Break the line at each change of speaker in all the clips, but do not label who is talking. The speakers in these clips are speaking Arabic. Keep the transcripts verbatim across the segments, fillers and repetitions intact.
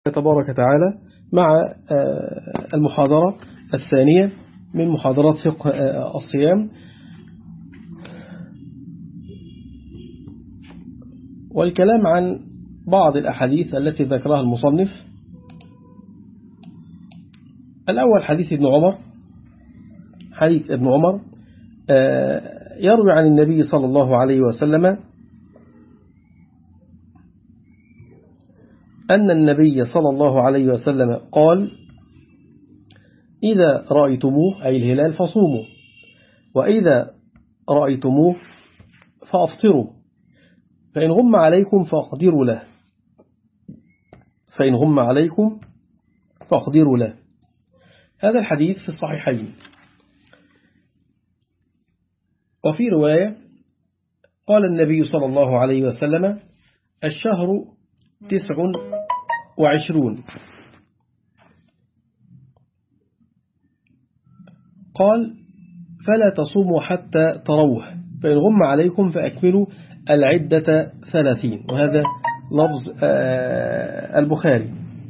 تبارك وتعالى مع المحاضرة الثانية من محاضرات فقه الصيام، والكلام عن بعض الأحاديث التي ذكرها المصنف. الأول حديث ابن عمر. حديث ابن عمر يروي عن النبي صلى الله عليه وسلم أن النبي صلى الله عليه وسلم قال: إذا رأيتموه أي الهلال فصوموا، وإذا رأيتموه فأفطروا، فإن غم عليكم فأقدروا له فإن غم عليكم فأقدروا له هذا الحديث في الصحيحين. وفي رواية قال النبي صلى الله عليه وسلم: الشهر تسع وعشرون. قال: فلا تصوموا حتى تروه، فإن غم عليكم فأكملوا العدة ثلاثين. وهذا لفظ البخاري.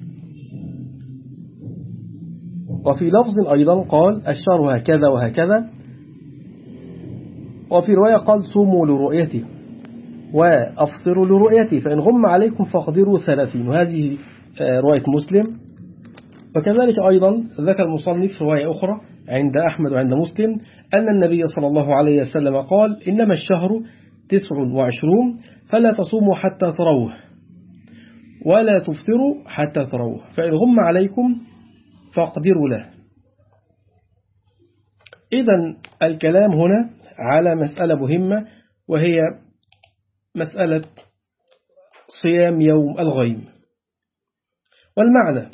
وفي لفظ أيضا قال: الشهر هكذا وهكذا. وفي رواية قال: صوموا لرؤيته وأفطروا لرؤيته، فإن غم عليكم فاقدروا ثلاثين. وهذه رواية مسلم. وكذلك أيضا ذكر المصنف رواية أخرى عند أحمد وعند مسلم أن النبي صلى الله عليه وسلم قال: إنما الشهر تسع وعشرون، فلا تصوموا حتى تروه ولا تفطروا حتى تروه، فإن غم عليكم فاقدروا له. إذن الكلام هنا على مسألة مهمة، وهي مسألة صيام يوم الغيم. والمعنى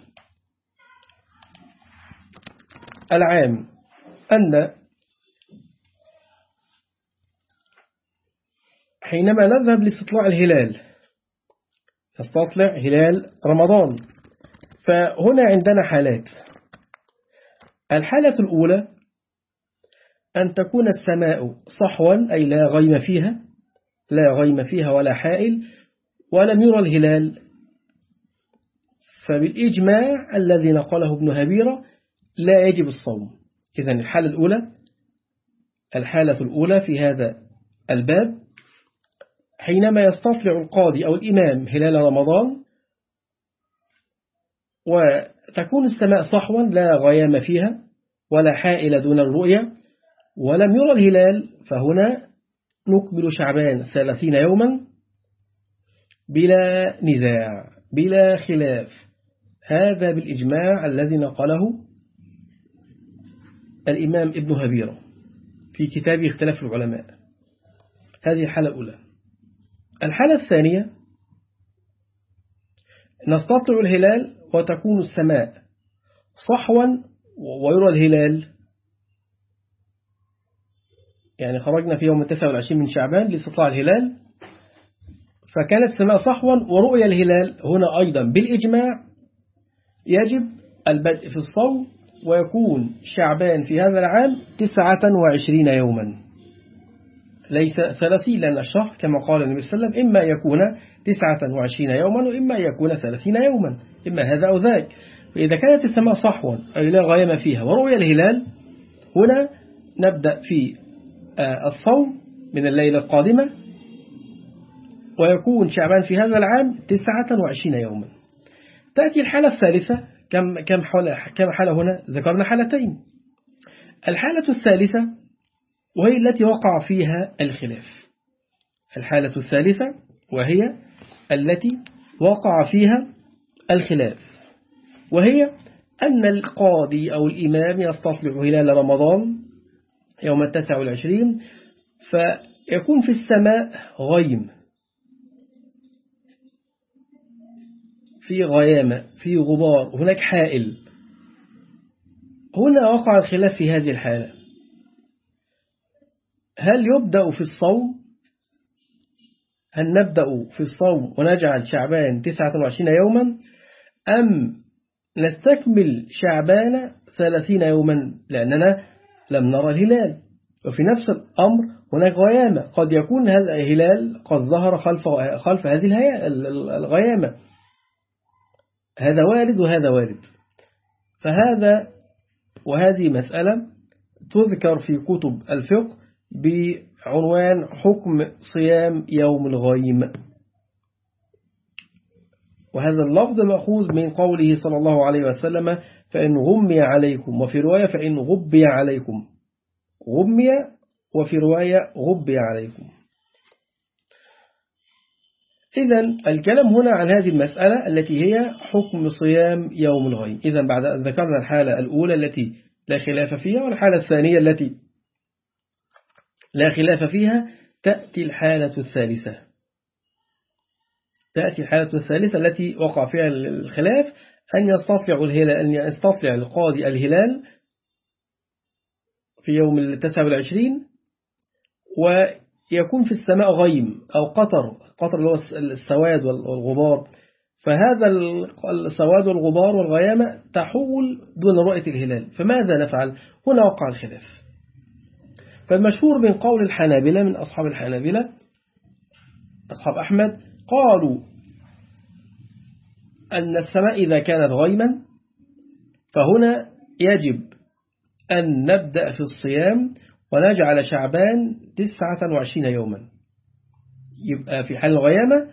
العام أن حينما نذهب لاستطلاع الهلال، نستطلع هلال رمضان، فهنا عندنا حالات. الحالة الأولى أن تكون السماء صحوا، أي لا غيم فيها لا غيم فيها ولا حائل، ولم يرى الهلال، فبالإجماع الذي نقله ابن هبيرة لا يجب الصوم. إذن الحالة الأولى الحالة الأولى في هذا الباب حينما يستطلع القاضي أو الإمام هلال رمضان وتكون السماء صحوا لا غيام فيها ولا حائل دون الرؤية ولم يرى الهلال، فهنا نكمل شعبان ثلاثين يوما بلا نزاع بلا خلاف. هذا بالإجماع الذي نقله الإمام ابن هبيرة في كتابه اختلاف العلماء. هذه الحالة الأولى. الحالة الثانية نستطلع الهلال وتكون السماء صحوا ويرى الهلال، يعني خرجنا في يوم التاسع والعشرين من شعبان لاستطلاع الهلال، فكانت السماء صحوا ورؤية الهلال، هنا أيضا بالإجماع يجب البدء في الصوم، ويكون شعبان في هذا العام تسعة وعشرين يوما ليس ثلاثين، لأن الشهر كما قال النبي صلى الله عليه وسلم إما يكون تسعة وعشرين يوما وإما يكون ثلاثين يوما، إما هذا أو ذاك. فإذا كانت السماء صحوا أي لا غيم فيها ورؤية الهلال، هنا نبدأ في الصوم من الليلة القادمة، ويكون شعبان في هذا العام تسعة وعشرين يوما. تأتي الحالة الثالثة. كم كم حالة كم حالة هنا؟ ذكرنا حالتين. الحالة الثالثة وهي التي وقع فيها الخلاف. الحالة الثالثة وهي التي وقع فيها الخلاف، وهي أن القاضي أو الإمام يستصلح هلال رمضان يوم التاسع والعشرين، فيكون في السماء غيم، في غيامة، في غبار، هناك حائل. هنا وقع الخلاف في هذه الحالة. هل يبدأ في الصوم؟ هل نبدأ في الصوم ونجعل شعبان تسعة وعشرين يوما، أم نستكمل شعبان ثلاثين يوما لأننا لم نرى الهلال؟ وفي نفس الأمر هناك غيامة، قد يكون هذا الهلال قد ظهر خلف خلف هذه الغيامة. هذا وارد وهذا وارد. فهذا وهذه مسألة تذكر في كتب الفقه بعنوان حكم صيام يوم الغيم. وهذا اللفظ مأخوذ من قوله صلى الله عليه وسلم فإن غمي عليكم، وفي رواية فإن غبي عليكم. غمي وفي رواية غبي عليكم. إذن الكلام هنا عن هذه المسألة التي هي حكم صيام يوم الغيم. إذن بعد أن ذكرنا الحالة الأولى التي لا خلاف فيها، والحالة الثانية التي لا خلاف فيها، تأتي الحالة الثالثة. تأتي الحالة الثالثة التي وقع فيها الخلاف، أن يستطلع الهلال أن يستطلع القاضي الهلال في يوم التاسع والعشرين، ويكون في السماء غيم أو قطر. قطر اللي هو السواد والغبار. فهذا السواد والغبار والغيامة تحول دون رؤية الهلال، فماذا نفعل؟ هنا وقع الخلاف. فالمشهور من قول الحنابلة، من أصحاب الحنابلة أصحاب أحمد، قالوا أن السماء إذا كانت غيما فهنا يجب أن نبدأ في الصيام ونجعل شعبان تسعة وعشرين يوما. يبقى في حال الغيامة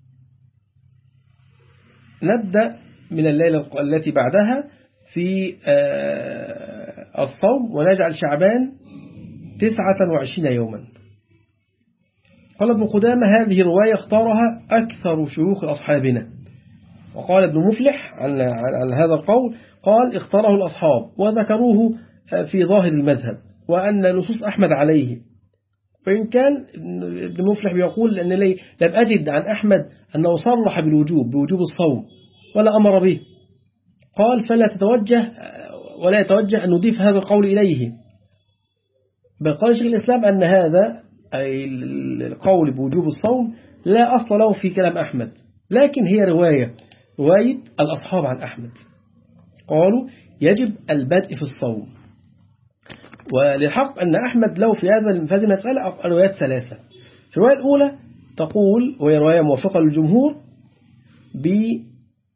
نبدأ من الليلة التي بعدها في الصوم ونجعل شعبان تسعة وعشرين يوما. قال ابن قدامة هذه رواية اختارها أكثر شيوخ أصحابنا. وقال ابن مفلح عن, عن هذا القول، قال اختاره الأصحاب وذكروه في ظاهر المذهب، وأن نصوص أحمد عليه. وإن كان ابن مفلح بيقول أن لي لم أجد عن أحمد أنه صرح بالوجوب بوجوب الصوم ولا أمر به. قال فلا تتوجه ولا يتوجه أن نضيف هذا القول إليه، بل قال شيخ الإسلام أن هذا أي القول بوجوب الصوم لا أصل له في كلام أحمد، لكن هي رواية رواية الأصحاب عن أحمد. قالوا يجب البدء في الصوم. وللحق أن أحمد له في هذا في هذه المسألة روايات ثلاثة. الرواية الأولى تقول، وهي رواية موافقة للجمهور، بإكمال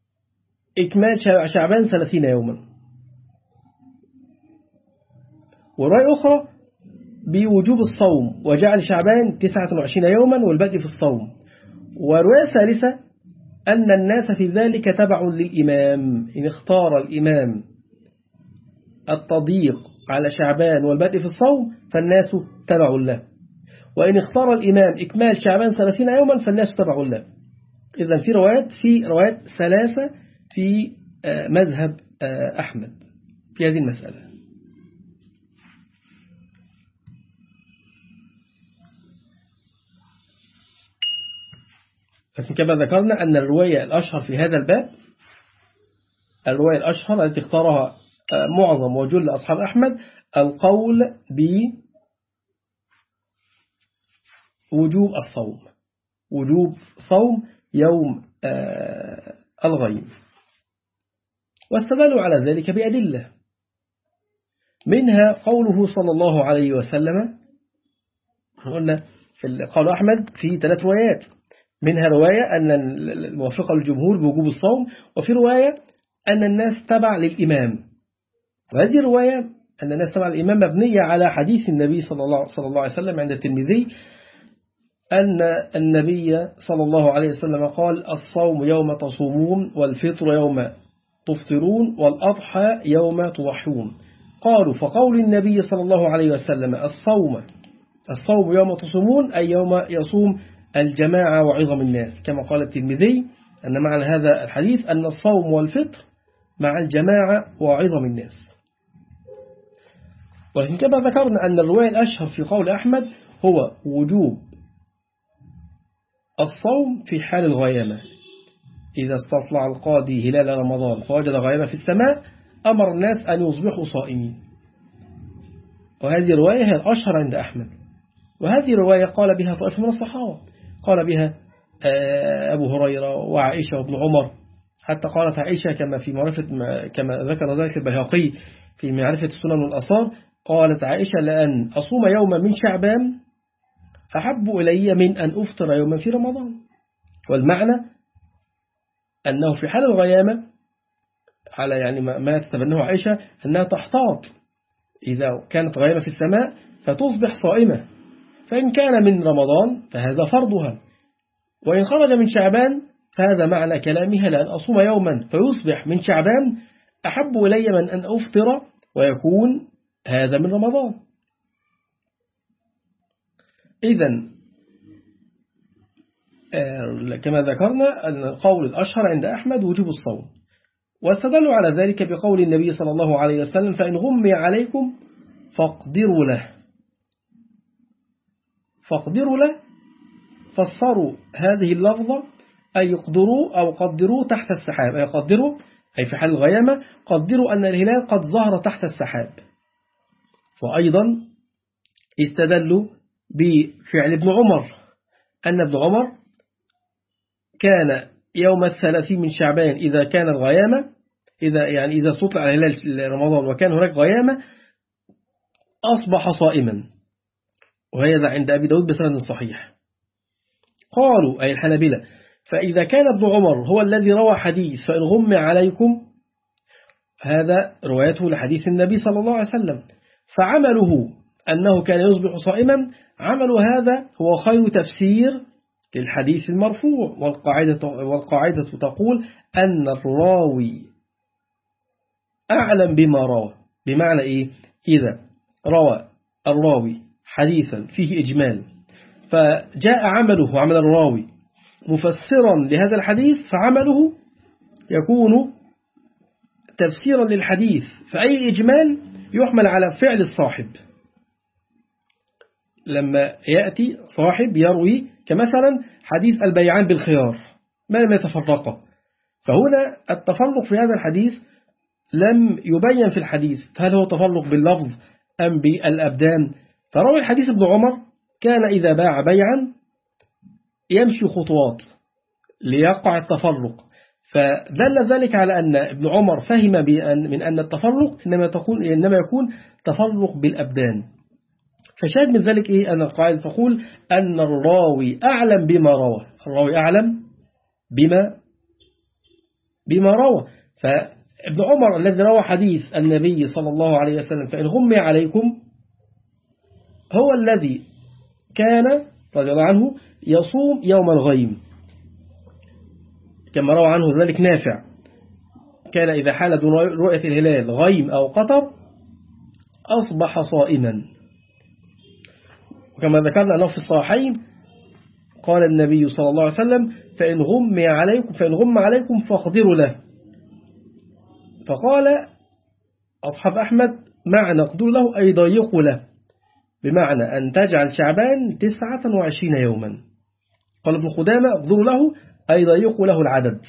شعبان ثلاثين يوما. ورواية أخرى بوجوب الصوم وجعل شعبان تسعة وعشرين يوما والبدء في الصوم. ورواية ثالثة أن الناس في ذلك تبع للإمام، إن اختار الإمام التضييق على شعبان والبدء في الصوم فالناس تبع له، وإن اختار الإمام إكمال شعبان ثلاثين يوما فالناس تبع له. إذن في روايات في روايات ثلاثة في مذهب أحمد في هذه المسألة. لكن كما ذكرنا أن الرواية الأشهر في هذا الباب، الرواية الأشهر التي اختارها معظم وجل أصحاب أحمد، القول بوجوب الصوم، وجوب صوم يوم الغيم. واستدلوا على ذلك بأدلة، منها قوله صلى الله عليه وسلم. قلنا قول أحمد في ثلاث روايات، منها رواية أن الموافقة للجمهور بوجوب الصوم، وفي رواية أن الناس تبع للإمام. وهذه الرواية أن الناس تبع للإمام مبنية على حديث النبي صلى الله, صلى الله عليه وسلم عند الترمذي، أن النبي صلى الله عليه وسلم قال الصوم يوم تصومون والفطر يوم تفطرون والأضحى يوم تضحون. قالوا فقول النبي صلى الله عليه وسلم الصوم الصوم يوم تصومون أي يوم يصوم الجماعة وعظم الناس، كما قال الترمذي أن معنى هذا الحديث أن الصوم والفطر مع الجماعة وعظم الناس. ولكن كما ذكرنا أن الرواية الأشهر في قول أحمد هو وجوب الصوم في حال الغيامة. إذا استطلع القاضي هلال رمضان فوجد غيامة في السماء أمر الناس أن يصبحوا صائمين، وهذه الرواية هي الأشهر عند أحمد. وهذه الرواية قال بها طائفة من الصحابة، قال بها أبو هريرة وعائشة وابن عمر، حتى قالت عائشة كما في معرفة كما ذكر ذلك البيهقي في معرفة السنن والآثار، قالت عائشة لأن أصوم يوما من شعبان أحب إلي من أن أفطر يوما في رمضان. والمعنى أنه في حال الغيامة على يعني ما تتبناه عائشة أنها تحتاط إذا كانت غيمة في السماء فتصبح صائمة، فإن كان من رمضان فهذا فرضها، وإن خرج من شعبان فهذا معنى كلامها لأن أصوم يوما فيصبح من شعبان أحب إلي من أن أفطر ويكون هذا من رمضان. إذن كما ذكرنا أن القول الأشهر عند أحمد وجوب الصوم، واستدلوا على ذلك بقول النبي صلى الله عليه وسلم فإن غمي عليكم فاقدروا له. فاقدروا له فسروا هذه اللفظة أي يقدروا أو قدروا تحت السحاب، أي قدروا أي في حال الغيامة قدروا أن الهلال قد ظهر تحت السحاب. وأيضا استدلوا بفعل ابن عمر أن ابن عمر كان يوم الثلاثين من شعبان إذا كان الغيامة إذا يعني إذا استطلع على هلال رمضان وكان هناك غيامة أصبح صائما، وهذا عند أبي داود بسند صحيح. قالوا أي الحنابلة فإذا كان ابن عمر هو الذي روى حديث فإن غم عليكم، هذا روايته لحديث النبي صلى الله عليه وسلم، فعمله أنه كان يصبح صائما، عمل هذا هو خير تفسير للحديث المرفوع. والقاعدة, والقاعدة تقول أن الراوي أعلم بما روى. بمعنى إيه؟ إذا روى الراوي حديثا فيه إجمال فجاء عمله وعمل الراوي مفسرا لهذا الحديث، فعمله يكون تفسيرا للحديث، فأي إجمال يحمل على فعل الصاحب. لما يأتي صاحب يروي كمثلا حديث البيعان بالخيار ما لم يتفرقا، فهنا التفرق في هذا الحديث لم يبين في الحديث هل هو تفرق باللفظ أم بالأبدان. فروي الحديث ابن عمر كان إذا باع بيعا يمشي خطوات ليقع التفرق، فدل ذلك على أن ابن عمر فهم بأن من أن التفرق إنما, تكون إنما يكون تفرق بالأبدان. فشاهد من ذلك إيه؟ أن القاعدة تقول أن الراوي أعلم بما روى، الراوي أعلم بما بما روى. فابن عمر الذي روى حديث النبي صلى الله عليه وسلم فإن غمي عليكم هو الذي كان رضي الله عنه يصوم يوم الغيم، كما روى عنه ذلك نافع، كان إذا حال دون رؤية الهلال غيم أو قطر أصبح صائما. وكما ذكرنا أنه في الصحيحين قال النبي صلى الله عليه وسلم فإن غم عليكم فإن غم عليكم فاقدروا له. فقال أصحاب أحمد معنى اقدروا له أي ضيقوا له، بمعنى أن تجعل شعبان تسعة وعشرين يوما. قال ابن خدامة اقدروا له أي ضيقوا له العدد،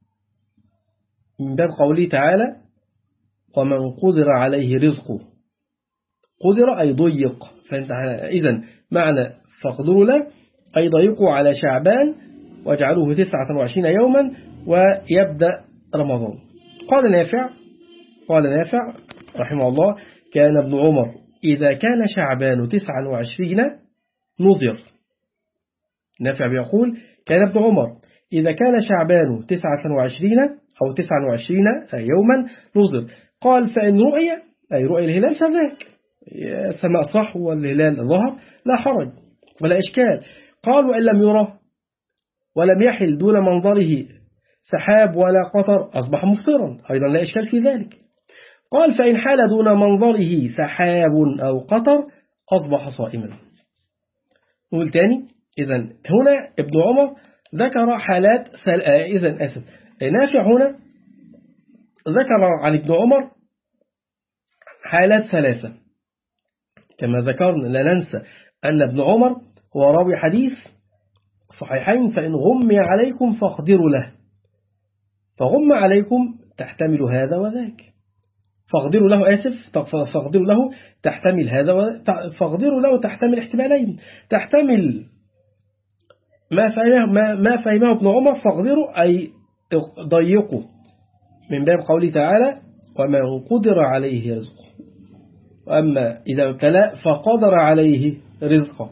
من باب قوله تعالى ومن قدر عليه رزقه، قدر أي ضيق. إذن معنى فاقدروا له أي ضيقوا على شعبان واجعلوه تسعة وعشرين يوما ويبدأ رمضان. قال نافع قال نافع رحمه الله كان ابن عمر إذا كان شعبان تسعة وعشرين نظر. نافع بيقول كان ابن عمر إذا كان شعبان تسعة وعشرين أو تسعة وعشرين يوما نظر. قال فإن رؤي أي رؤي الهلال فذاك، السماء صح والهلال ظهر لا حرج ولا إشكال. قال وإن لم يره ولم يحل دون منظره سحاب ولا قطر أصبح مفطرا، أيضا لا إشكال في ذلك. قال فإن حال دون منظره سحاب أو قطر أصبح صائما. نقول تاني، إذن هنا ابن عمر ذكر حالات سل... إذن أسف نافع هنا ذكر عن ابن عمر حالات ثلاثة، كما ذكرنا لا ننسى أن ابن عمر هو راوي حديث صحيحين فإن غمي عليكم فاقدروا له، فغم عليكم تحتمل هذا وذاك، فاقدروا له آسف فاقدروا له تحتمل هذا و... فاقدروا له تحتمل احتمالين، تحتمل ما فهمه, ما ما فهمه ابن عمر فاقدروا أي ضيقوا من باب قوله تعالى ومن قدر عليه رزقه، وأما إذا ابتلى فقدر عليه رزقه.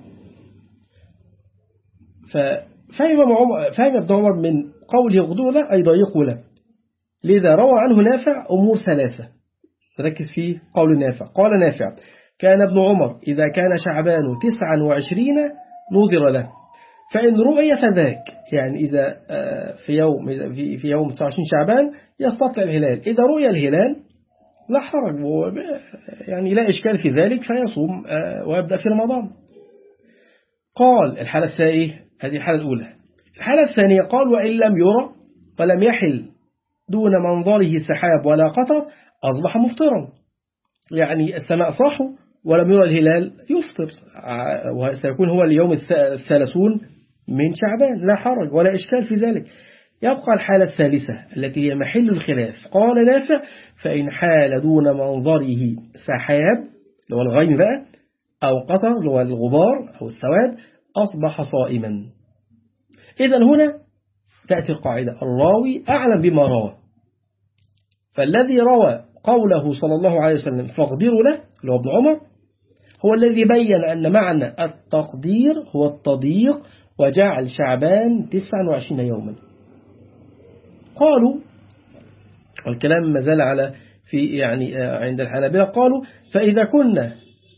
ففهم فهم ابن عمر من قوله يقدر له أي ضيقوا له. لذا روى عنه نافع أمور ثلاثة، ركز في قول نافع. قال نافع: كان ابن عمر إذا كان شعبان تسعا وعشرين نظر له، فإن رؤي فذاك، يعني إذا في يوم في يوم تسعة وعشرين شعبان يستطلع الهلال، إذا رؤي الهلال لا حرج، يعني لا إشكال في ذلك، فيصوم ويبدأ في رمضان. قال الحالة الثانية، هذه الحالة الأولى. الحالة الثانية قال: وإن لم يرى ولم يحل دون منظره سحاب ولا قطر أصبح مفطرا، يعني السماء صاحوا ولم يرى الهلال يفطر، وسيكون هو اليوم الثلاثون من شعبان، لا حرج ولا إشكال في ذلك. يبقى الحالة الثالثة التي هي محل الخلاف. قال نافع: فإن حال دون منظره سحاب اللي هو الغيم بقى أو قطر اللي هو الغبار أو السواد أصبح صائما. إذن هنا تأتي القاعدة: الراوي أعلم بما روى، فالذي روى قوله صلى الله عليه وسلم فاقدروا له اللي هو ابن عمر هو الذي بين أن معنى التقدير هو التضييق، وجعل شعبان تسعا وعشرين يوما. قالوا، والكلام ما زال على في يعني عند الحنابلة، قالوا: فإذا كنا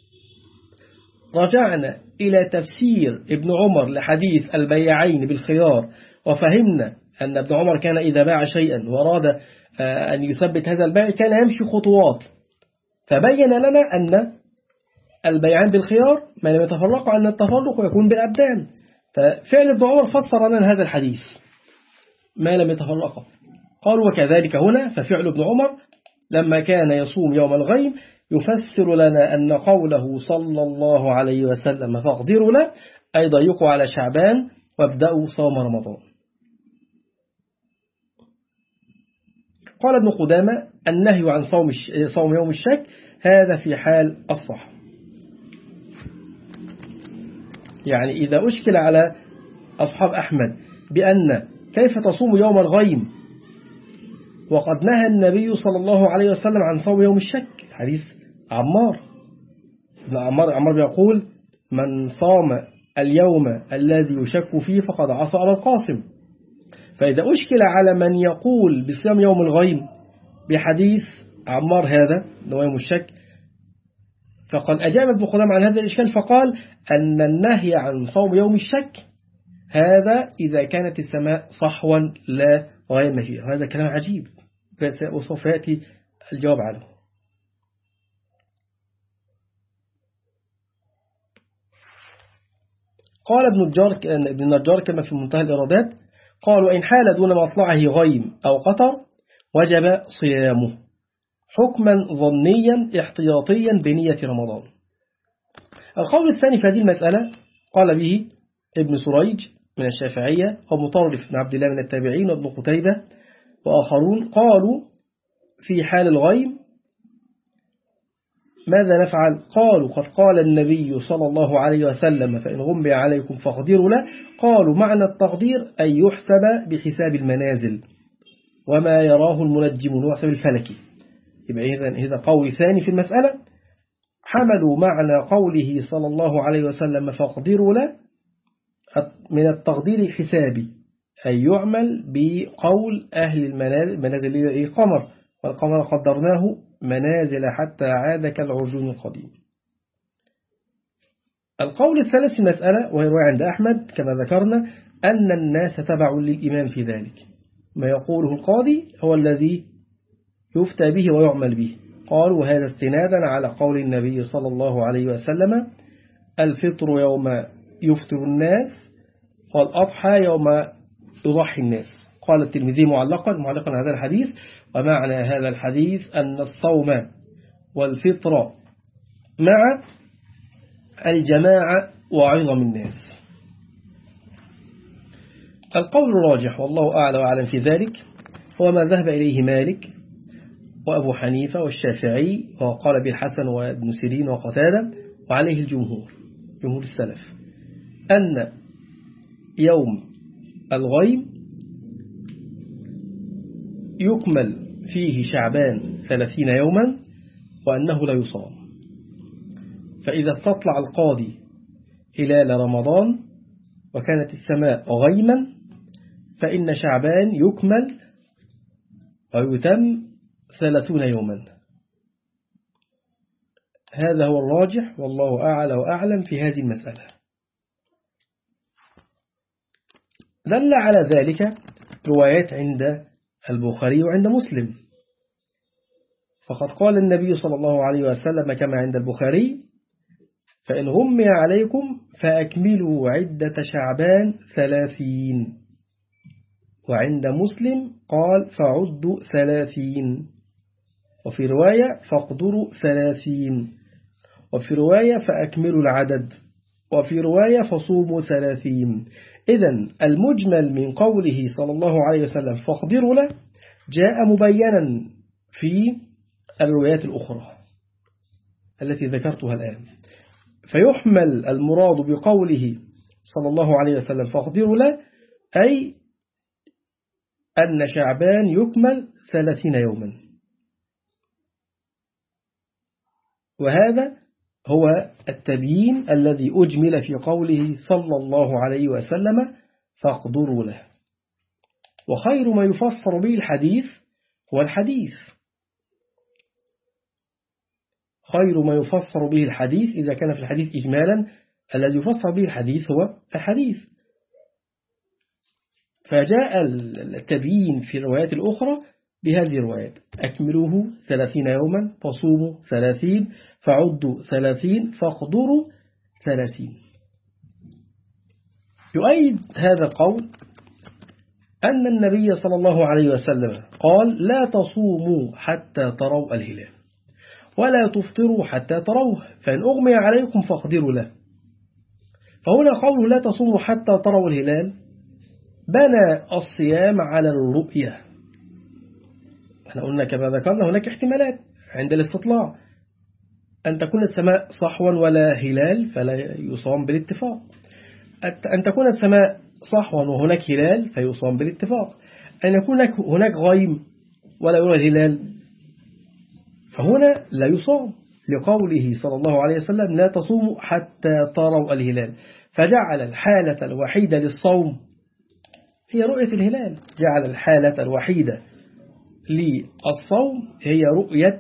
رجعنا إلى تفسير ابن عمر لحديث البياعين بالخيار، وفهمنا أن ابن عمر كان إذا باع شيئا وأراد أن يثبت هذا البيع كان يمشي خطوات، فبين لنا أن البيعان بالخيار ما لم يتفرقوا أن التفرق يكون بالأبدان، ففعل ابن عمر فسر لنا هذا الحديث ما لم يتفرقوا. قالوا: وكذلك هنا ففعل ابن عمر لما كان يصوم يوم الغيم يفسر لنا أن قوله صلى الله عليه وسلم فاقدروا له أي ضيقوا على شعبان وابدأوا صوم رمضان. قال ابن قدامة: النهي عن صوم صوم يوم الشك هذا في حال الصح، يعني إذا أشكل على أصحاب أحمد بأن كيف تصوم يوم الغيم وقد نهى النبي صلى الله عليه وسلم عن صوم يوم الشك، حديث عمار ابن عمار عمار بيقول: من صام اليوم الذي يشك فيه فقد عصى على القاسم. فإذا أشكل على من يقول بصيام يوم الغيم بحديث عمار هذا اللي هو يوم الشك، فقد أجاب ابن قدامة عن هذا الإشكال فقال أن النهي عن صوم يوم الشك هذا إذا كانت السماء صحوا لا غيم فيها. هذا كلام عجيب وسوف يأتي الجواب عنه. قال ابن النجار ابن النجار كما في منتهى الإرادات، قال: وإن حال دون مطلعه غيم أو قطر وجب صيامه حكما ظنيا احتياطيا بنية رمضان. القول الثاني في هذه المسألة قال به ابن سريج من الشافعية ومطرف بن عبد الله من التابعين وابن قتيبة وآخرون، قالوا في حال الغيم ماذا نفعل؟ قالوا: قد قال النبي صلى الله عليه وسلم فإن غمي عليكم فاقدروا له. قالوا: معنى التقدير أن يحسب بحساب المنازل وما يراه المنجم وحسب الفلكي. يبقى إذن هذا قول ثاني في المسألة، حملوا معنى قوله صلى الله عليه وسلم فاقدروا له من التقدير الحسابي أن يعمل بقول أهل المنازل، منازل قمر، والقمر قدرناه منازل حتى عاد كالعرجون القديم. القول الثالث في المسألة وهي رواية عند أحمد كما ذكرنا أن الناس تبع للإمام في ذلك، ما يقوله القاضي هو الذي يفتى به ويعمل به. قالوا: وهذا استنادا على قول النبي صلى الله عليه وسلم: الفطر يوم يفطر الناس والأضحى يوم يضحي الناس. قال الترمذي معلقا معلقا هذا الحديث: ومعنى هذا الحديث أن الصوم والفطر مع الجماعة وعظم الناس. القول الراجح والله أعلى وأعلم في ذلك هو ما ذهب إليه مالك وأبو حنيفة والشافعي، وقال به الحسن وابن سيرين وقتادة، وعليه الجمهور جمهور السلف، أن يوم الغيم يكمل فيه شعبان ثلاثين يوما وأنه لا يصام. فإذا استطلع القاضي هلال رمضان وكانت السماء غيما فإن شعبان يكمل أو يتم ثلاثون يوما. هذا هو الراجح والله أعلى وأعلم في هذه المسألة. دل على ذلك روايات عند البخاري وعند مسلم، فقد قال النبي صلى الله عليه وسلم كما عند البخاري: فإن غمي عليكم فأكملوا عدة شعبان ثلاثين. وعند مسلم قال: فعدوا ثلاثين. وفي رواية: فاقدروا ثلاثين. وفي رواية: فأكملوا العدد. وفي رواية: فصوموا ثلاثين. إذن المجمل من قوله صلى الله عليه وسلم فاقدروا له جاء مبينا في الروايات الأخرى التي ذكرتها الآن، فيحمل المراد بقوله صلى الله عليه وسلم فاقدروا له أي أن شعبان يكمل ثلاثين يوما. وهذا هو التبيين الذي أجمل في قوله صلى الله عليه وسلم فاقدروا له. وخير ما يفسر به الحديث هو الحديث، خير ما يفسر به الحديث إذا كان في الحديث إجمالا الذي يفسر به الحديث هو الحديث. فجاء التبيين في الروايات الأخرى بهذه الروايات: أكملوه ثلاثين يوما، فصوموا ثلاثين، فعدوا ثلاثين، فاقدروا ثلاثين. يؤيد هذا القول أن النبي صلى الله عليه وسلم قال: لا تصوموا حتى تروا الهلال ولا تفطروا حتى تروه، فإن أغمي عليكم فاقدروا له. فهنا قوله لا تصوموا حتى تروا الهلال بنى الصيام على الرؤية. احنا قلنا كما ذكرنا هناك احتمالات عند الاستطلاع: أن تكون السماء صحوا ولا هلال فلا يصام بالاتفاق، أن تكون السماء صحوا وهناك هلال فيصام بالاتفاق، أن يكون هناك غيم ولا يرى الهلال فهنا لا يصام، لقوله صلى الله عليه وسلم: لا تصوموا حتى تروا الهلال. فجعل الحالة الوحيدة للصوم هي رؤية الهلال، جعل الحالة الوحيدة للصوم هي رؤية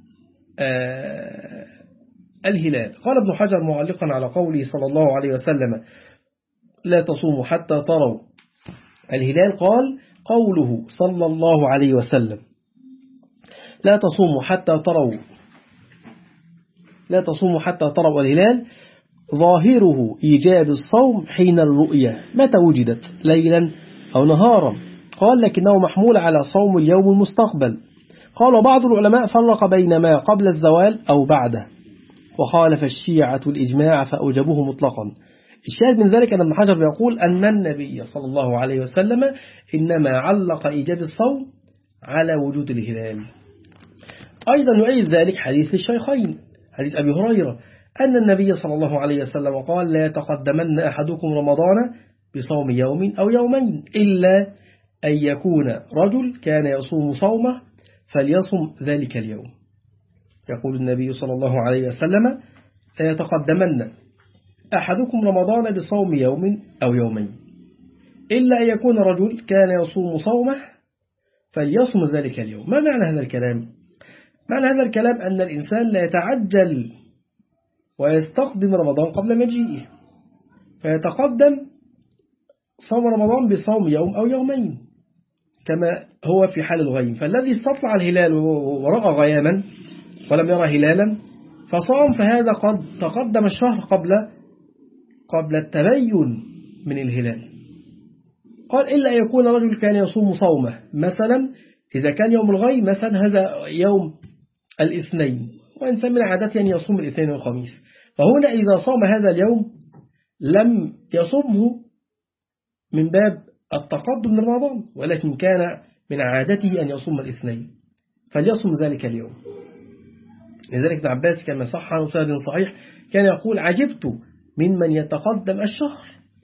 آه الهلال. قال ابن حجر معلقا على قوله صلى الله عليه وسلم: لا تصوموا حتى تروا الهلال، قال: قوله صلى الله عليه وسلم لا تصوموا حتى تروا لا تصوموا حتى تروا الهلال ظاهره إيجاب الصوم حين الرؤية متى وجدت ليلا أو نهارا. قال: لكنه محمول على صوم اليوم المستقبل. قال: وبعض العلماء فرق بين ما قبل الزوال أو بعده، وخالف الشيعة الإجماع فأوجبوه مطلقا. الشاهد من ذلك أن ابن حجر يقول أن النبي صلى الله عليه وسلم إنما علق إيجاب الصوم على وجود الهلال. أيضا يؤيد ذلك حديث الشيخين، حديث أبي هريرة، أن النبي صلى الله عليه وسلم قال: لا يتقدمن أحدكم رمضان بصوم يوم أو يومين إلا أن يكون رجل كان يصوم صومه فليصم ذلك اليوم. يقول النبي صلى الله عليه وسلم: لا يتقدمن أحدكم رمضان بصوم يوم أو يومين إلا أن يكون رجل كان يصوم صومه فليصم ذلك اليوم. ما معنى هذا الكلام؟ معنى هذا الكلام أن الإنسان لا يتعجل ويستقدم رمضان قبل مجيئه، فيتقدم صوم رمضان بصوم يوم أو يومين كما هو في حال الغيم. فالذي استطلع الهلال ورأى غياما ولم يرى هلالا فصام، فهذا قد تقدم الشهر قبل قبل التبين من الهلال. قال: إلا أن يكون رجل كان يصوم صومه، مثلا إذا كان يوم الغيم مثلا هذا يوم الاثنين وإنسان من عادته أن يصوم الاثنين والخميس، فهنا إذا صام هذا اليوم لم يصومه من باب التقدم من رمضان، ولكن كان من عادته أن يصوم الاثنين فليصوم ذلك اليوم. لذلك ابن عباس كما صح عنه بسند صحيح كان يقول: عجبت ممن يتقدم الشهر،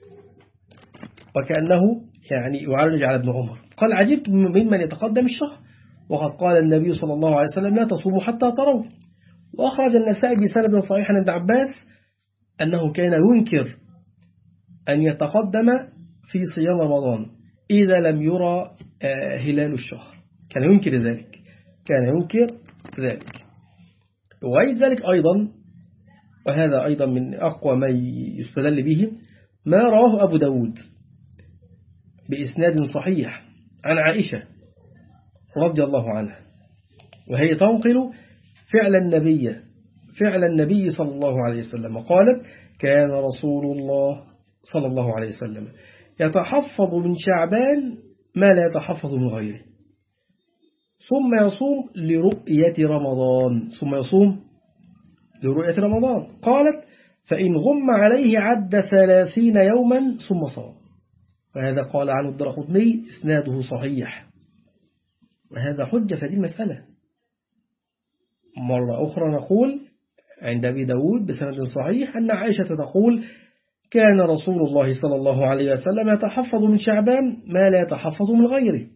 وكأنه يعني يعرج على ابن عمر. قال: عجبت ممن يتقدم الشهر وقد قال النبي صلى الله عليه وسلم: لا تصوموا حتى تروا. وأخرج النسائي بسند صحيح عن ابن عباس أنه كان ينكر أن يتقدم في صيام رمضان إذا لم يرى هلال الشهر، كان ينكر ذلك كان ينكر ذلك وأيد ذلك أيضا، وهذا أيضا من أقوى ما يستدل به، ما رواه أبو داود بإسناد صحيح عن عائشة رضي الله عنها، وهي تنقل فعل النبي فعل النبي صلى الله عليه وسلم، قالت: كان رسول الله صلى الله عليه وسلم يتحفظ من شعبان ما لا يتحفظ من غيره، ثم يصوم لرؤية رمضان ثم يصوم لرؤية رمضان قالت: فإن غم عليه عد ثلاثين يوما ثم صام. وهذا قال عنه الدرقطني إسناده صحيح، وهذا حجة في هذه المسألة. مرة أخرى نقول عند أبي داود بسند صحيح أن عائشة تقول: كان رسول الله صلى الله عليه وسلم يتحفظ من شعبان ما لا يتحفظ من غيره،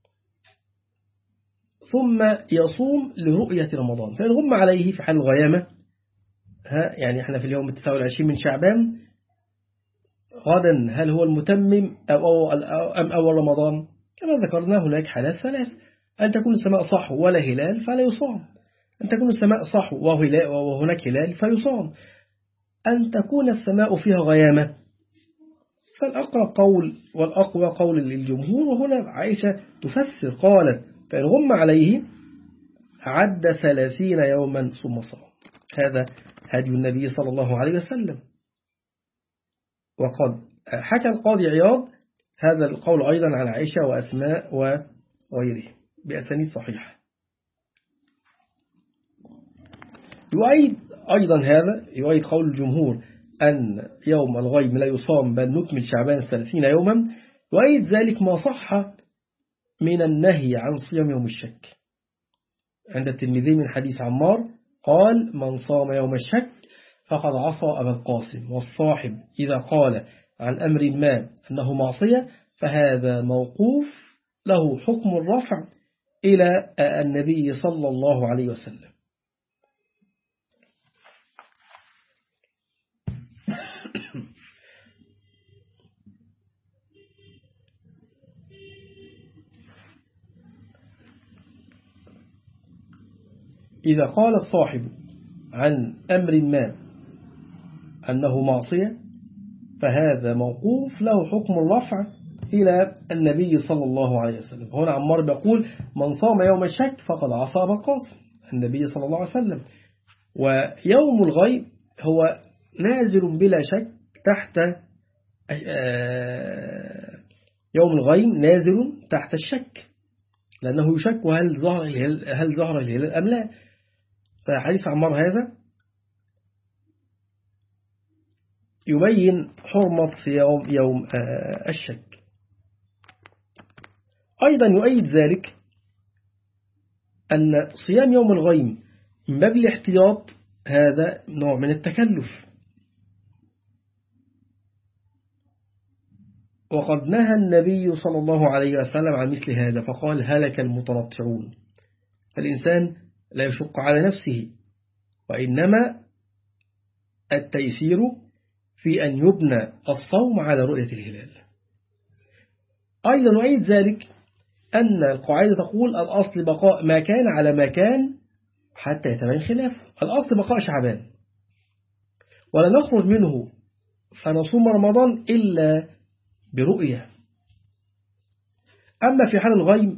ثم يصوم لرؤية رمضان. فإن غم عليه في حال الغيامة، ها يعني احنا في اليوم التاسع والعشرين من شعبان، غدا هل هو المتمم أو أم أول رمضان؟ كما ذكرنا هناك حالات ثلاث: أن تكون السماء صحو ولا هلال فلا يصام، أن تكون السماء صحو وهناك هلال فيصام، أن تكون السماء فيها غيامة. فالأقرب قول والأقوى قول للجمهور، وهنا عائشة تفسر قالت: فإن غم عليه عد ثلاثين يوما ثم صام. هذا هدي النبي صلى الله عليه وسلم. وقد حكى القاضي عياض هذا القول أيضا عن عائشة وأسماء وغيره بأسانيد صحيحة. يؤيد أيضا هذا يؤيد قول الجمهور أن يوم الغيم لا يصام بل نكمل شعبان ثلاثين يوما. يؤيد ذلك ما صح من النهي عن صيام يوم الشك عند الترمذي من حديث عمار قال: من صام يوم الشك فقد عصى أبا القاسم. والصاحب إذا قال عن أمر ما أنه معصية فهذا موقوف له حكم الرفع إلى النبي صلى الله عليه وسلم. إذا قال الصاحب عن أمر ما أنه معصية فهذا موقوف له حكم الرفع إلى النبي صلى الله عليه وسلم. هنا عمار بيقول: من صام يوم الشك فقد عصى أبا القاسم النبي صلى الله عليه وسلم. ويوم الغيب هو نازل بلا شك تحت يوم الغيب نازل تحت الشك، لأنه يشك هل ظهر الهلال هل ظهر الهلال أم لا. فحديث عمار هذا يبين حرمة صيام يوم الشك. أيضا يؤيد ذلك أن صيام يوم الغيم من باب الاحتياط هذا نوع من التكلف، وقد نهى النبي صلى الله عليه وسلم عن مثل هذا فقال: هلك المتنطعون. فالإنسان لا يشق على نفسه، وإنما التيسير في أن يبنى الصوم على رؤية الهلال. أيضا نؤيد ذلك أن القاعدة تقول: الأصل بقاء ما كان على ما كان حتى يتبين خلافه. الأصل بقاء شعبان ولا نخرج منه فنصوم رمضان إلا برؤية. أما في حال الغيم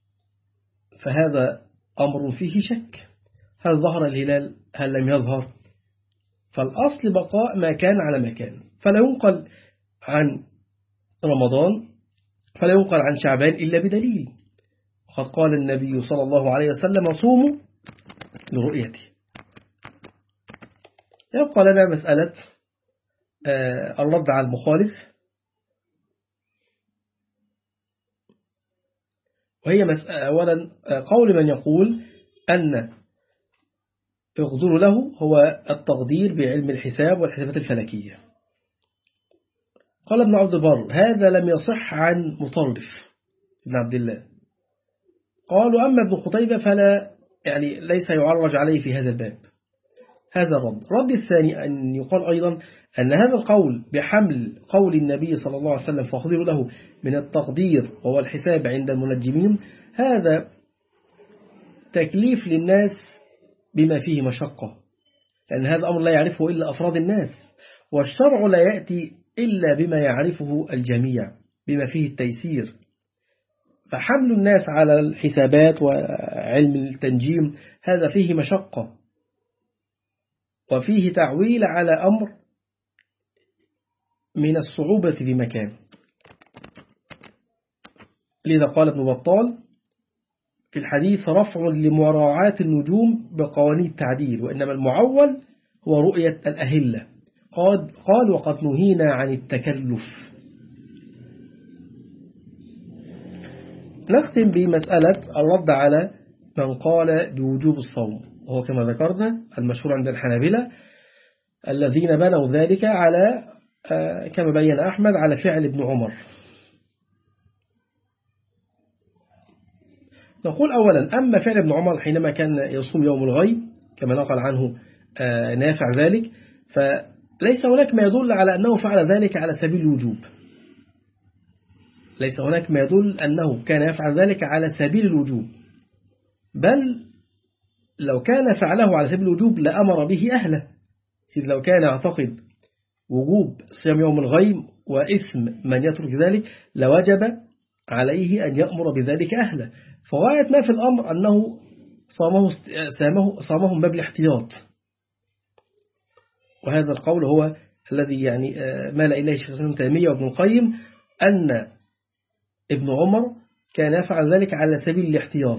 فهذا أمر فيه شك، هل ظهر الهلال هل لم يظهر؟ فالأصل بقاء ما كان على ما كان، فلا ينقل عن رمضان فلا ينقل عن شعبان إلا بدليل. وقد قال النبي صلى الله عليه وسلم: صوموا لرؤيته. يبقى لنا مسألة الرد على المخالف، وهي مسألة أولا قول من يقول أن يقدر له هو التقدير بعلم الحساب والحسابات الفلكية. قال ابن عبد البر: هذا لم يصح عن مطرف ابن عبد الله. قالوا: أما ابن قتيبة فلا يعني ليس يعرج عليه في هذا الباب. هذا الرد. الرد الثاني أن يقال أيضا أن هذا القول بحمل قول النبي صلى الله عليه وسلم فاقدروا له من التقدير وهو الحساب عند المنجمين، هذا تكليف للناس بما فيه مشقة، لأن هذا أمر لا يعرفه إلا أفراد الناس، والشرع لا يأتي إلا بما يعرفه الجميع بما فيه التيسير. فحمل الناس على الحسابات وعلم التنجيم هذا فيه مشقة، وفيه تعويل على أمر من الصعوبة بمكان. لذا قال ابن بطال في الحديث: رفع لمراعاة النجوم بقوانين التعديل، وإنما المعول هو رؤية الأهلة. قال, قال وقد نهينا عن التكلف. نختم بمسألة الرد على من قال بوجوب الصوم، وهو كما ذكرنا المشهور عند الحنابلة الذين بنوا ذلك على كما بين أحمد على فعل ابن عمر. نقول أولا: أما فعل ابن عمر حينما كان يصوم يوم الغيب كما نقل عنه نافع ذلك، فليس هناك ما يدل على أنه فعل ذلك على سبيل الوجوب، ليس هناك ما يدل أنه كان يفعل ذلك على سبيل الوجوب، بل لو كان فعله على سبيل الوجوب لأمر به أهله، إذ لو كان يعتقد وجوب صيام يوم الغيب وإثم من يترك ذلك لوجب عليه أن يأمر بذلك أهله. فغاية ما في الأمر أنه صامه صامه صامهم باب الاحتياط، وهذا القول هو الذي يعني مال إليه شيخ الإسلام ابن تيمية وابن القيم، أن ابن عمر كان يفعل ذلك على سبيل الاحتياط،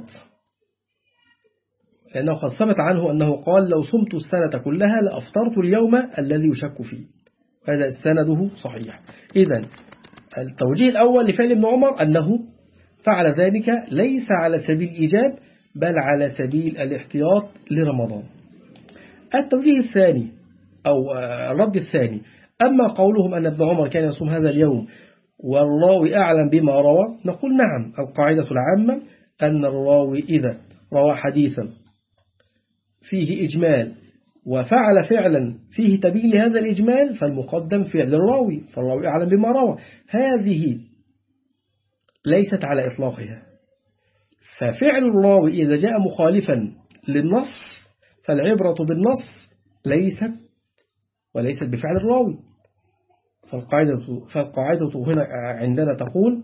لأنه قد ثبت عنه أنه قال: لو صمت السنة كلها لأفطرت اليوم الذي يشك فيه. هذا استنده صحيح. إذن التوجيه الأول لفعل ابن عمر أنه فعل ذلك ليس على سبيل الإيجاب بل على سبيل الاحتياط لرمضان. التوجيه الثاني أو الرد الثاني: أما قولهم أن ابن عمر كان يصوم هذا اليوم والراوي أعلم بما روى، نقول نعم، القاعدة العامة أن الراوي إذا روى حديثا فيه إجمال وفعل فعلا فيه تبيين لهذا الإجمال فالمقدم فعل الراوي، فالراوي أعلم بما روى. هذه ليست على إطلاقها، ففعل الراوي إذا جاء مخالفا للنص فالعبرة بالنص ليست وليست بفعل الراوي. فالقاعدة, فالقاعدة هنا عندنا تقول: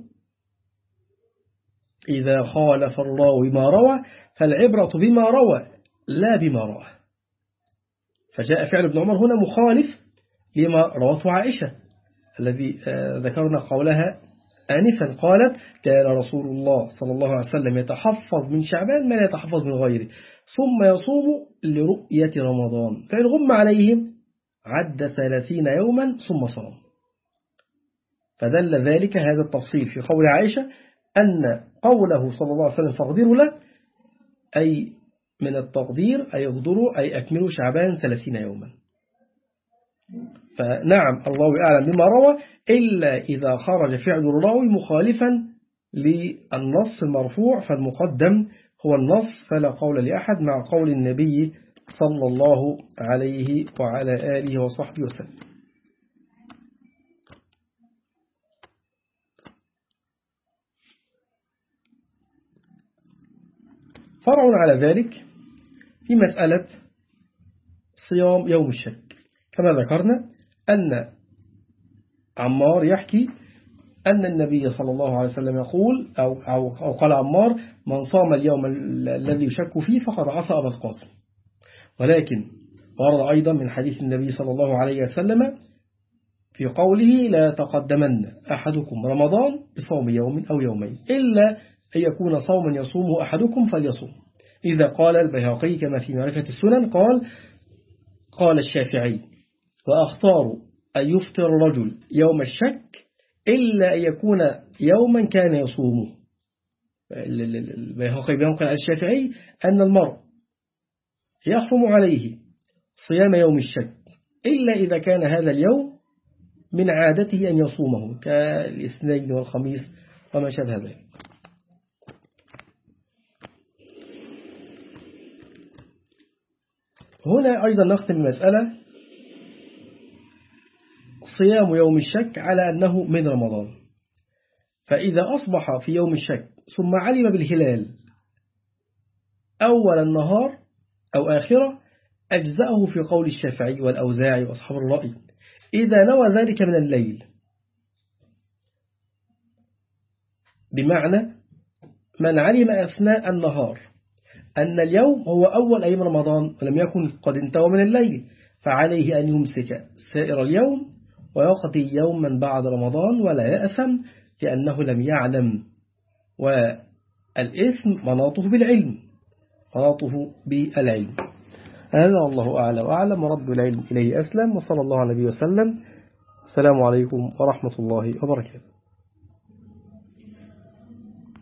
إذا خالف الراوي ما روى فالعبرة بما روى لا بما روى. فجاء فعل ابن عمر هنا مخالف لما روته عائشة الذي ذكرنا قولها آنفا، قالت: كان رسول الله صلى الله عليه وسلم يتحفظ من شعبان ما لا يتحفظ من غيره، ثم يصوم لرؤية رمضان، فإن غم عليهم عد ثلاثين يوما ثم صام. فدل ذلك هذا التفصيل في قول عائشة أن قوله صلى الله عليه وسلم فاقدروا له أي من التقدير أي اقدروا أي أكملوا شعبان ثلاثين يوما. فنعم الراوي أعلم بما روى إلا إذا خرج فعل الراوي مخالفا للنص المرفوع، فالمقدم هو النص، فلا قول لأحد مع قول النبي صلى الله عليه وعلى آله وصحبه وسلم. فرع على ذلك في مسألة صيام يوم الشك، كما ذكرنا أن عمار يحكي أن النبي صلى الله عليه وسلم يقول أو, أو, أو قال عمار: من صام اليوم الذي يشك فيه فقد عصى أبا القاسم. ولكن ورد أيضا من حديث النبي صلى الله عليه وسلم في قوله: لا تقدمن أحدكم رمضان بصوم يوم أو يومين إلا أن يكون صوما يصوم أحدكم فليصوم. إذا قال البيهقي كما في معرفة السنن قال قال الشافعي: وأختار أن يفطر الرجل يوم الشك إلا أن يكون يوما كان يصومه. البيهقي بينقل على الشافعي أن المرء يحرم عليه صيام يوم الشك إلا إذا كان هذا اليوم من عادته أن يصومه كالاثنين والخميس وما شابه ذلك. هنا أيضا نختم المسألة صيام يوم الشك على أنه من رمضان. فإذا أصبح في يوم الشك ثم علم بالهلال أول النهار أو آخرة أجزأه في قول الشافعي والأوزاعي وأصحاب الرأي إذا نوى ذلك من الليل، بمعنى من علم أثناء النهار أن اليوم هو أول أيام رمضان ولم يكن قد انتهى من الليل فعليه أن يمسك سائر اليوم ويقضي يوما بعد رمضان ولا يأثم لأنه لم يعلم، والإثم مناطه بالعلم مناطه بالعلم. هذا والله أعلى وأعلم، ورب العلم إليه أسلم، وصلى الله عليه وسلم. السلام عليكم ورحمة الله وبركاته.